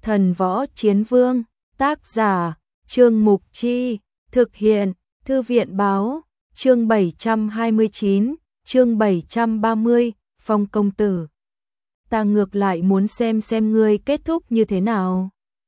Thần Võ Chiến Vương, tác giả, Trương Mục Chi, thực hiện, Thư viện Báo, chương 729, chương 730, Phong công tử. Ta ngược lại muốn xem ngươi kết thúc như thế nào.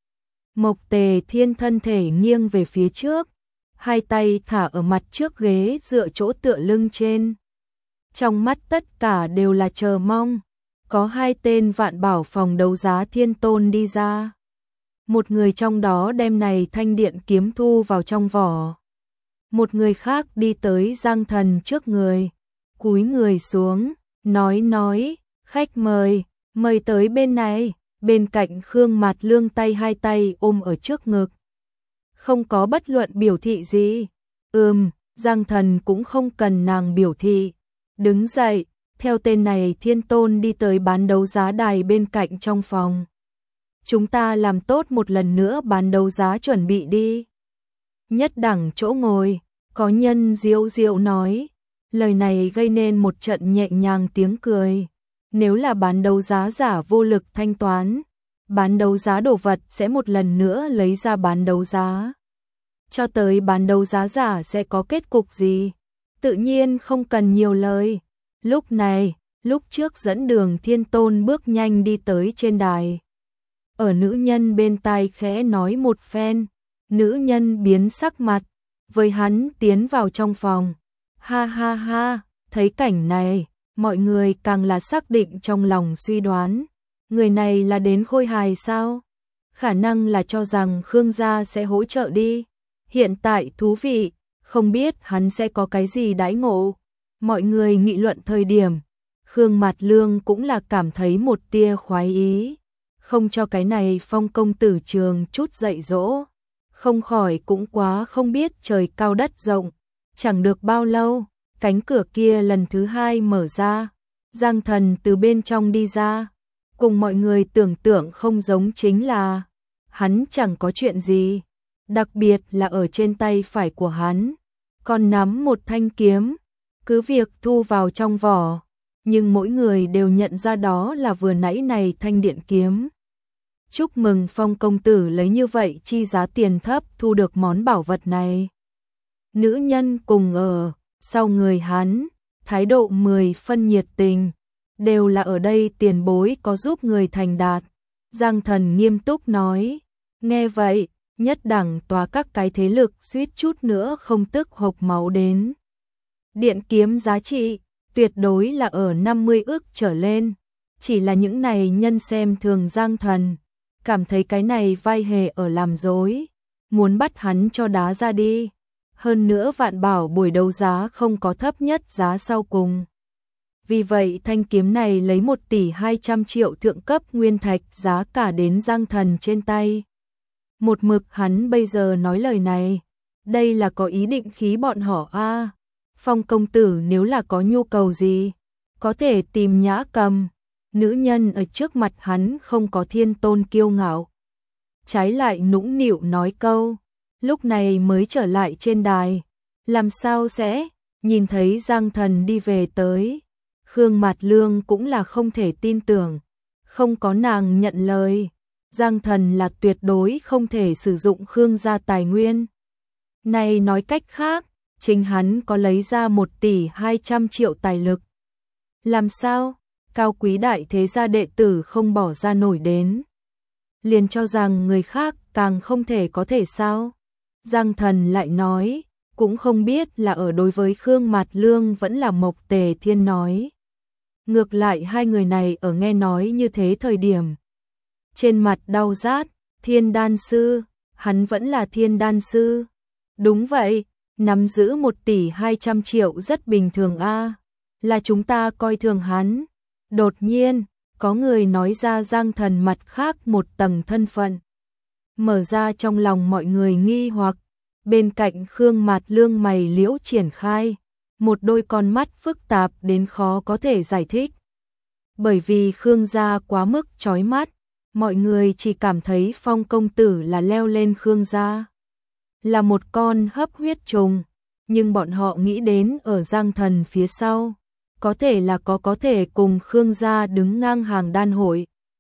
Mộc Tề Thiên thân thể nghiêng về phía trước, hai tay thả ở mặt trước ghế dựa chỗ tựa lưng trên. Trong mắt tất cả đều là chờ mong. Có hai tên vạn bảo phòng đấu giá thiên tôn đi ra. Một người trong đó đem này thanh điện kiếm thu vào trong vỏ. Một người khác đi tới Giang Thần trước người, cúi người xuống, nói, khách mời tới bên này. Bên cạnh Khương Mạt Lương hai tay ôm ở trước ngực. Không có bất luận biểu thị gì. Giang Thần cũng không cần nàng biểu thị. Đứng dậy, theo tên này thiên tôn đi tới bán đấu giá đài bên cạnh trong phòng. Chúng ta làm tốt một lần nữa bán đấu giá chuẩn bị đi. Nhất đẳng chỗ ngồi, có nhân diệu nói. Lời này gây nên một trận nhẹ nhàng tiếng cười. Nếu là bán đấu giá giả vô lực thanh toán, bán đấu giá đồ vật sẽ một lần nữa lấy ra bán đấu giá. Cho tới bán đấu giá giả sẽ có kết cục gì? Tự nhiên không cần nhiều lời. Lúc này, lúc trước dẫn đường thiên tôn bước nhanh đi tới trên đài. Ở nữ nhân bên tai khẽ nói một phen, nữ nhân biến sắc mặt, với hắn tiến vào trong phòng. Ha ha ha, thấy cảnh này, mọi người càng là xác định trong lòng suy đoán. Người này là đến khôi hài sao? Khả năng là cho rằng Khương gia sẽ hỗ trợ đi. Hiện tại thú vị, không biết hắn sẽ có cái gì đãi ngộ. Mọi người nghị luận thời điểm, Khương Mạt Lương cũng là cảm thấy một tia khoái ý. Không cho cái này Phong công tử trường chút dạy dỗ. Không khỏi cũng quá không biết trời cao đất rộng. Chẳng được bao lâu, cánh cửa kia lần thứ hai mở ra. Giang Thần từ bên trong đi ra. Cùng mọi người tưởng tượng không giống chính là hắn chẳng có chuyện gì. Đặc biệt là ở trên tay phải của hắn còn nắm một thanh kiếm. Cứ việc thu vào trong vỏ, nhưng mỗi người đều nhận ra đó là vừa nãy này thanh điện kiếm. Chúc mừng Phong công tử lấy như vậy chi giá tiền thấp thu được món bảo vật này. Nữ nhân cùng ở sau người hắn, thái độ 10 phân nhiệt tình, đều là ở đây tiền bối có giúp người thành đạt. Giang Thần nghiêm túc nói, nghe vậy, nhất đẳng tòa các cái thế lực suýt chút nữa không tức hộc máu đến. Điện kiếm giá trị, tuyệt đối là ở 50 ức trở lên. Chỉ là những này nhân xem thường Giang Thần, cảm thấy cái này vai hề ở làm dối, muốn bắt hắn cho đá ra đi. Hơn nữa vạn bảo buổi đấu giá không có thấp nhất giá sau cùng. Vì vậy thanh kiếm này lấy 1 tỷ 200 triệu thượng cấp nguyên thạch giá cả đến Giang Thần trên tay. Một mực hắn bây giờ nói lời này, đây là có ý định khí bọn họ a. Phong công tử nếu là có nhu cầu gì, có thể tìm Nhã Cầm. Nữ nhân ở trước mặt hắn không có thiên tôn kiêu ngạo. Trái lại nũng nịu nói câu, lúc này mới trở lại trên đài. Làm sao sẽ, nhìn thấy Giang Thần đi về tới. Khương Mạt Lương cũng là không thể tin tưởng, không có nàng nhận lời. Giang Thần là tuyệt đối không thể sử dụng Khương gia tài nguyên. Này nói cách khác, chính hắn có lấy ra 1 tỷ 200 triệu tài lực. Làm sao? Cao quý đại thế gia đệ tử không bỏ ra nổi đến. Liền cho rằng người khác càng không thể có thể sao? Giang Thần lại nói, cũng không biết là ở đối với Khương Mạt Lương vẫn là Mộc Tề Thiên nói. Ngược lại hai người này ở nghe nói như thế thời điểm. Trên mặt đau rát, Thiên Đan Sư, hắn vẫn là Thiên Đan Sư. Đúng vậy, nắm giữ 1 tỷ 200 triệu rất bình thường a, là chúng ta coi thường hắn. Đột nhiên, có người nói ra Giang Thần mặt khác một tầng thân phận. Mở ra trong lòng mọi người nghi hoặc, bên cạnh Khương Mạt Lương mày liễu triển khai, một đôi con mắt phức tạp đến khó có thể giải thích. Bởi vì Khương gia quá mức chói mắt, mọi người chỉ cảm thấy Phong công tử là leo lên Khương gia. Là một con hấp huyết trùng, nhưng bọn họ nghĩ đến ở Giang Thần phía sau, có thể là có thể cùng Khương gia đứng ngang hàng đan hội.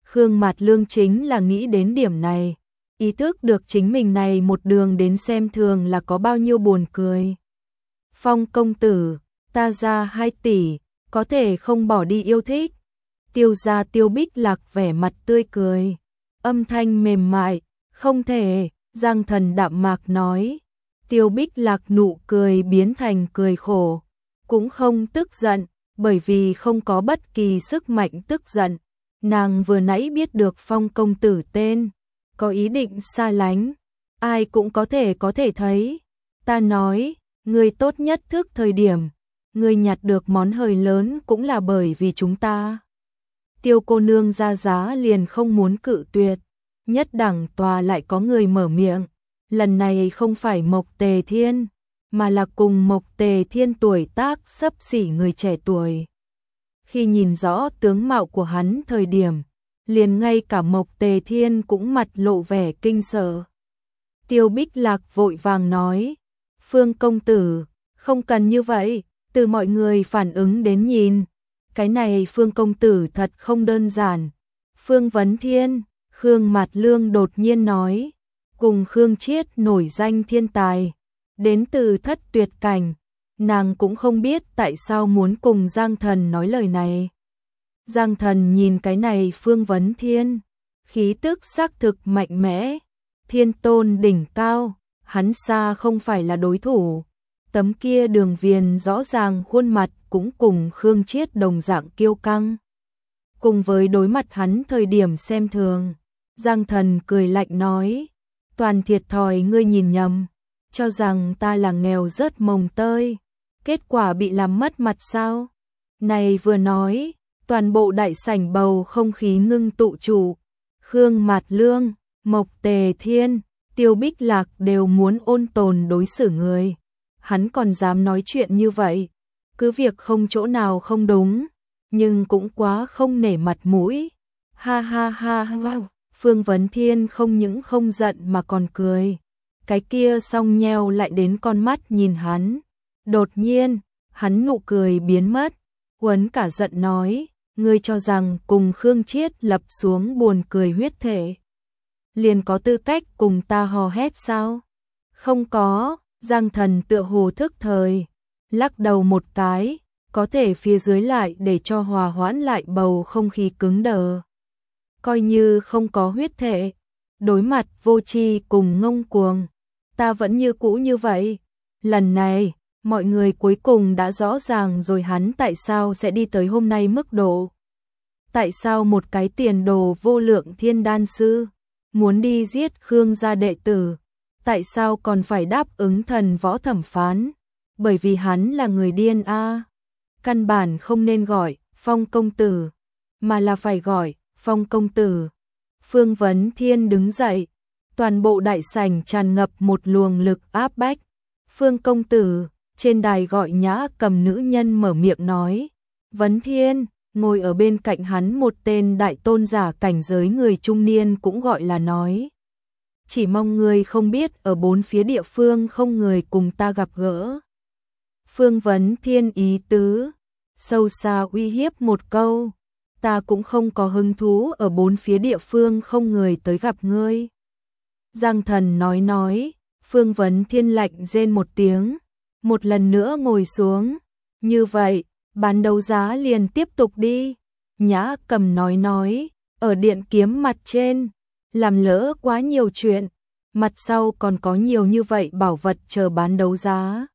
Khương Mạt Lương chính là nghĩ đến điểm này, ý thức được chính mình này một đường đến xem thường là có bao nhiêu buồn cười. Phong công tử, ta ra 2 tỷ, có thể không bỏ đi yêu thích. Tiêu gia Tiêu Bích Lạc vẻ mặt tươi cười, âm thanh mềm mại, không thể, Giang Thần đạm mạc nói. Tiêu Bích Lạc nụ cười biến thành cười khổ, cũng không tức giận, bởi vì không có bất kỳ sức mạnh tức giận. Nàng vừa nãy biết được Phong công tử tên, có ý định xa lánh, ai cũng có thể thấy. Ta nói, người tốt nhất thức thời điểm, người nhặt được món hời lớn cũng là bởi vì chúng ta. Tiêu cô nương ra giá liền không muốn cự tuyệt, nhất đẳng tòa lại có người mở miệng, lần này không phải Mộc Tề Thiên, mà là cùng Mộc Tề Thiên tuổi tác xấp xỉ người trẻ tuổi. Khi nhìn rõ tướng mạo của hắn thời điểm, liền ngay cả Mộc Tề Thiên cũng mặt lộ vẻ kinh sợ. Tiêu Bích Lạc vội vàng nói, Phương công tử, không cần như vậy, từ mọi người phản ứng đến nhìn, cái này Phương công tử thật không đơn giản. Phương Vấn Thiên, Khương Mạt Lương đột nhiên nói, cùng Khương Chiết nổi danh thiên tài, đến từ Thất Tuyệt Cảnh, nàng cũng không biết tại sao muốn cùng Giang Thần nói lời này. Giang Thần nhìn cái này Phương Vấn Thiên, khí tức xác thực mạnh mẽ, thiên tôn đỉnh cao, hắn xa không phải là đối thủ. Tấm kia đường viền rõ ràng khuôn mặt cũng cùng Khương Chiết đồng dạng kiêu căng. Cùng với đối mặt hắn thời điểm xem thường, Giang Thần cười lạnh nói, toàn thiệt thòi ngươi nhìn nhầm, cho rằng ta là nghèo rớt mồng tơi, kết quả bị làm mất mặt sao? Này vừa nói, toàn bộ đại sảnh bầu không khí ngưng tụ trụ, Khương Mạt Lương, Mộc Tề Thiên, Tiêu Bích Lạc đều muốn ôn tồn đối xử người. Hắn còn dám nói chuyện như vậy, cứ việc không chỗ nào không đúng, nhưng cũng quá không nể mặt mũi. Ha ha ha wow. Phương Vấn Thiên không những không giận mà còn cười. Cái kia song nheo lại đến con mắt nhìn hắn. Đột nhiên, hắn nụ cười biến mất, uốn cả giận nói, ngươi cho rằng cùng Khương Chiết lập xuống buồn cười huyết thể, liền có tư cách cùng ta hò hét sao? Không có. Giang Thần tựa hồ thức thời, lắc đầu một cái, có thể phía dưới lại để cho hòa hoãn lại bầu không khí cứng đờ. Coi như không có huyết thể, đối mặt vô tri cùng ngông cuồng, ta vẫn như cũ như vậy. Lần này, mọi người cuối cùng đã rõ ràng rồi hắn tại sao sẽ đi tới hôm nay mức độ. Tại sao một cái tiền đồ vô lượng thiên đan sư, muốn đi giết Khương gia đệ tử, tại sao còn phải đáp ứng thần võ thẩm phán? Bởi vì hắn là người điên a. Căn bản không nên gọi Phong công tử, mà là phải gọi Phong công tử. Phương Vấn Thiên đứng dậy, toàn bộ đại sảnh tràn ngập một luồng lực áp bách. Phương công tử, trên đài gọi Nhã Cầm nữ nhân mở miệng nói. Vấn Thiên, ngồi ở bên cạnh hắn một tên đại tôn giả cảnh giới người trung niên cũng gọi là nói. Chỉ mong người không biết ở bốn phía địa phương không người cùng ta gặp gỡ. Phương Vấn Thiên ý tứ, sâu xa uy hiếp một câu, ta cũng không có hứng thú ở bốn phía địa phương không người tới gặp ngươi. Giang Thần nói, Phương Vấn Thiên lạnh rên một tiếng, một lần nữa ngồi xuống, như vậy, bán đấu giá liền tiếp tục đi. Nhã Cầm nói, ở điện kiếm mặt trên, làm lỡ quá nhiều chuyện, mặt sau còn có nhiều như vậy bảo vật chờ bán đấu giá.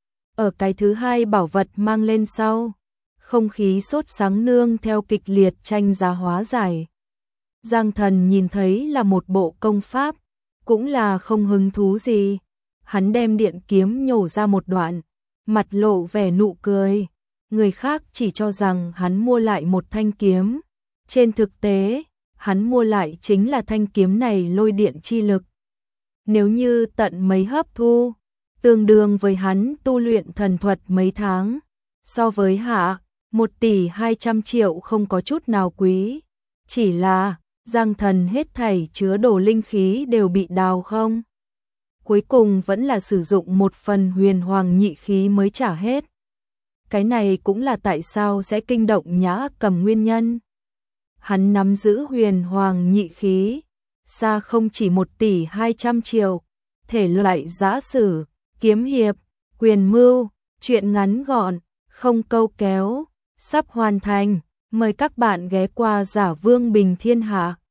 Ở cái thứ hai bảo vật mang lên sau, không khí sốt sắng nương theo kịch liệt tranh giá hóa giải. Giang Thần nhìn thấy là một bộ công pháp, cũng là không hứng thú gì. Hắn đem điện kiếm nhổ ra một đoạn, mặt lộ vẻ nụ cười. Người khác chỉ cho rằng hắn mua lại một thanh kiếm. Trên thực tế, hắn mua lại chính là thanh kiếm này lôi điện chi lực. Nếu như tận mấy hấp thu, tương đương với hắn tu luyện thần thuật mấy tháng, so với hạ 1 tỷ 200 triệu không có chút nào quý. Chỉ là, Giang Thần hết thảy chứa đồ linh khí đều bị đào không. Cuối cùng vẫn là sử dụng một phần huyền hoàng nhị khí mới trả hết. Cái này cũng là tại sao sẽ kinh động Nhã Cầm nguyên nhân. hắn nắm giữ huyền hoàng nhị khí, xa không chỉ 1 tỷ 200 triệu, thể loại giã sử, kiếm hiệp, quyền mưu, truyện ngắn gọn, không câu kéo, sắp hoàn thành, mời các bạn ghé qua Giả Vương Bình Thiên Hạ.